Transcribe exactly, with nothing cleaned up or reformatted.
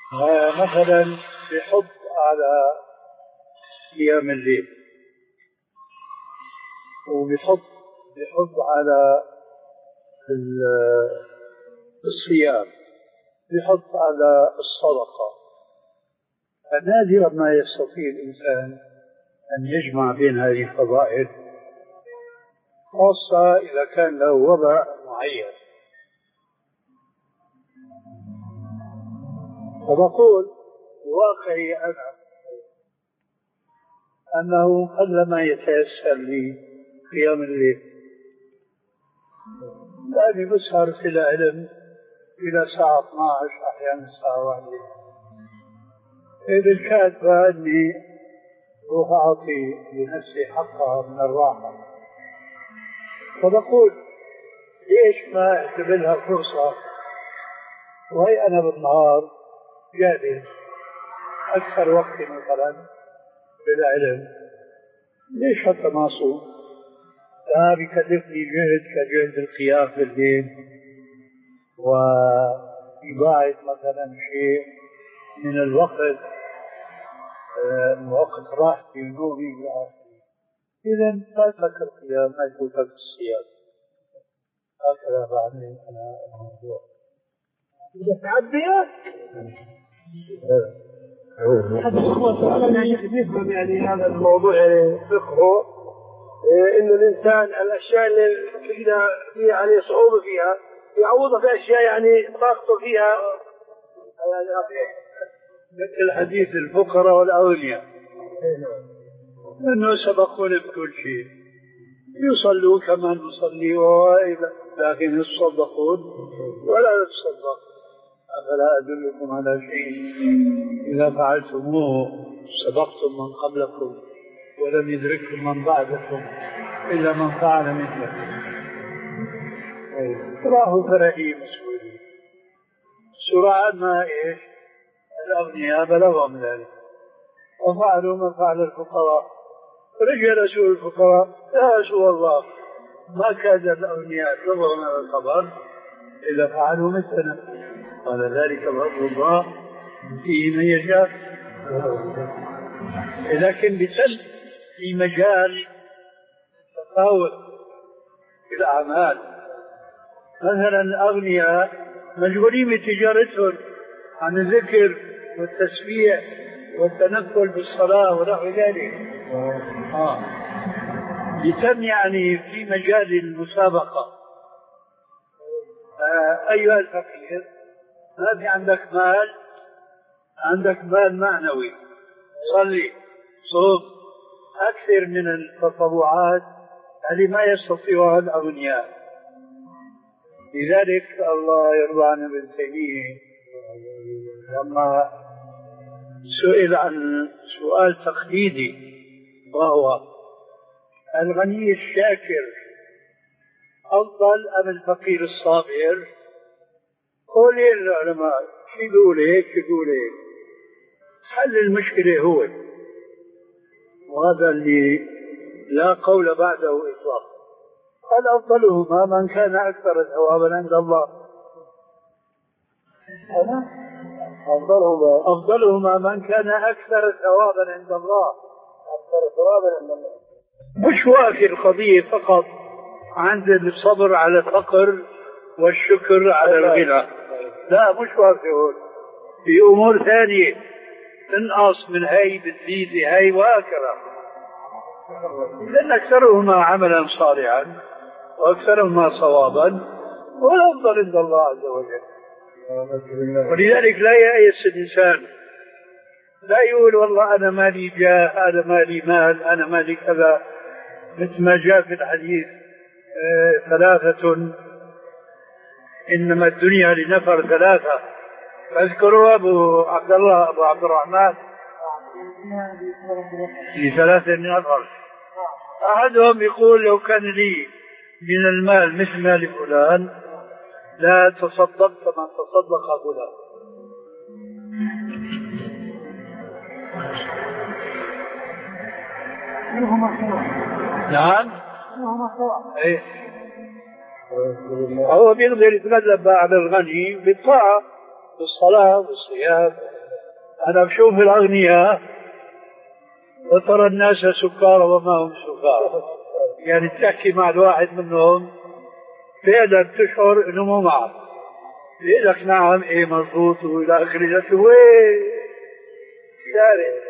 مثلا بحط على قيام الليل، وبحط بحط على الصيام، بحط على الصدقة. فنادرا ما يستطيع الإنسان أن يجمع بين هذه الفضائل، خاصة إذا كان له وضع معين. فبقول واقعي أنا أنه قلما يتيسر لي قيام الليل، لأني بسهر في العلم إلى الساعة اثنتي عشرة أحيانا الساعة واحدة. إذا الكاتبة أني روح أعطي لنفسي حقها من الراحة، فبقول ليش ما أعتبرها فرصة وهي أنا بالنهار جاهز أكثر وقت مثلا للعلم، ليش حتى ما أصوم؟ لا بيكلفني جهد كجهد القيام في الليل وإضاعة مثلا شيء من الوقت، وقت راحتي ونومي بالآخر. إذا لا تفكر قيام، ما يفوتك الصيام. هكذا بعمل أنا الموضوع. إذا تعديت هذا الأخوة فعلا يعني يفهم يعني هذا الموضوع يعني فقهه، إنه الإنسان الأشياء اللي كنا فيها يعني صعوبة فيها يعوضها في أشياء يعني طاقته فيها، مثل حديث الفقراء والأغنياء، أنه سبقون بكل شيء، يصلوا كما نصلي وإلى، لكن يتصدقون ولا يتصدق. أفلا أدلكم على شيء إذا فعلتموه سبقتم من قبلكم ولم يدرككم من بعدكم إلا من فعل مثلكم. راه فرعي مسؤولين سرعة ما إيش الأغنياء بلغهم ذلك وفعلوا ما فعل الفقراء. رجع رسول الفقراء: يا رسول الله، ما كاد الأغنياء يبلغون هذا الخبر إلا فعلوا مثلنا. قال: ذلك فضل الله فيه من يشاء. لكن بسلب في مجال تفاوت في الأعمال. مثلا الأغنياء مشغولين بتجارتهم عن الذكر والتسبيح والتنقل بالصلاة ونحو ذلك. آه. يتم يعني في مجال المسابقة. آه أيها الفقير، ما في عندك مال، عندك مال معنوي، صلي صوم أكثر من التطوعات التي ما يستطيعها الأغنياء. لذلك الله يرضى عن ابن تيمية لما سئل عن سؤال تقليدي، وهو: الغني الشاكر أفضل أم الفقير الصابر؟ قول العلماء شو يقول هيك شو يقول هيك، حل المشكلة هو، وهذا اللي لا قول بعده إطلاقا. قال: أفضلهما من كان أكثر ثوابا عند الله. أنا أفضلهما أفضلهما من كان أكثر ثوابا عند الله. أكثر ثوابا عند الله مش واقف القضية فقط عند الصبر على الفقر والشكر على الغنى، لا مش واقف هون، في أمور ثانية تنقص من هاي بتزيد هاي وهكذا. لأن أكثرهما عملا صالحا وأكثرهما صوابا والأفضل عند الله عز وجل. ولذلك لا يأيس الإنسان، لا يقول والله أنا مالي جاه، أنا مالي مال، أنا مالي كذا، مثل ما جاء في الحديث: آه ثلاثة إنما الدنيا لنفر ثلاثة. فاذكروا أبو عبد الله أبو عبد الرحمن لثلاثة نفر. أحدهم يقول: لو كان لي من المال مثل مال فلان لا تصدقت من تصدق فلان. نعم. ايه هو بيقدر يتغلب على الغني بالطاعة، بالصلاة والصيام أنا بشوف الأغنياء وترى الناس سكارى وما هم سكارى، يعني تحكي مع الواحد منهم فعلا تشعر إنه مو معك، يقول لك نعم إيه مضبوط وإلى آخره، وين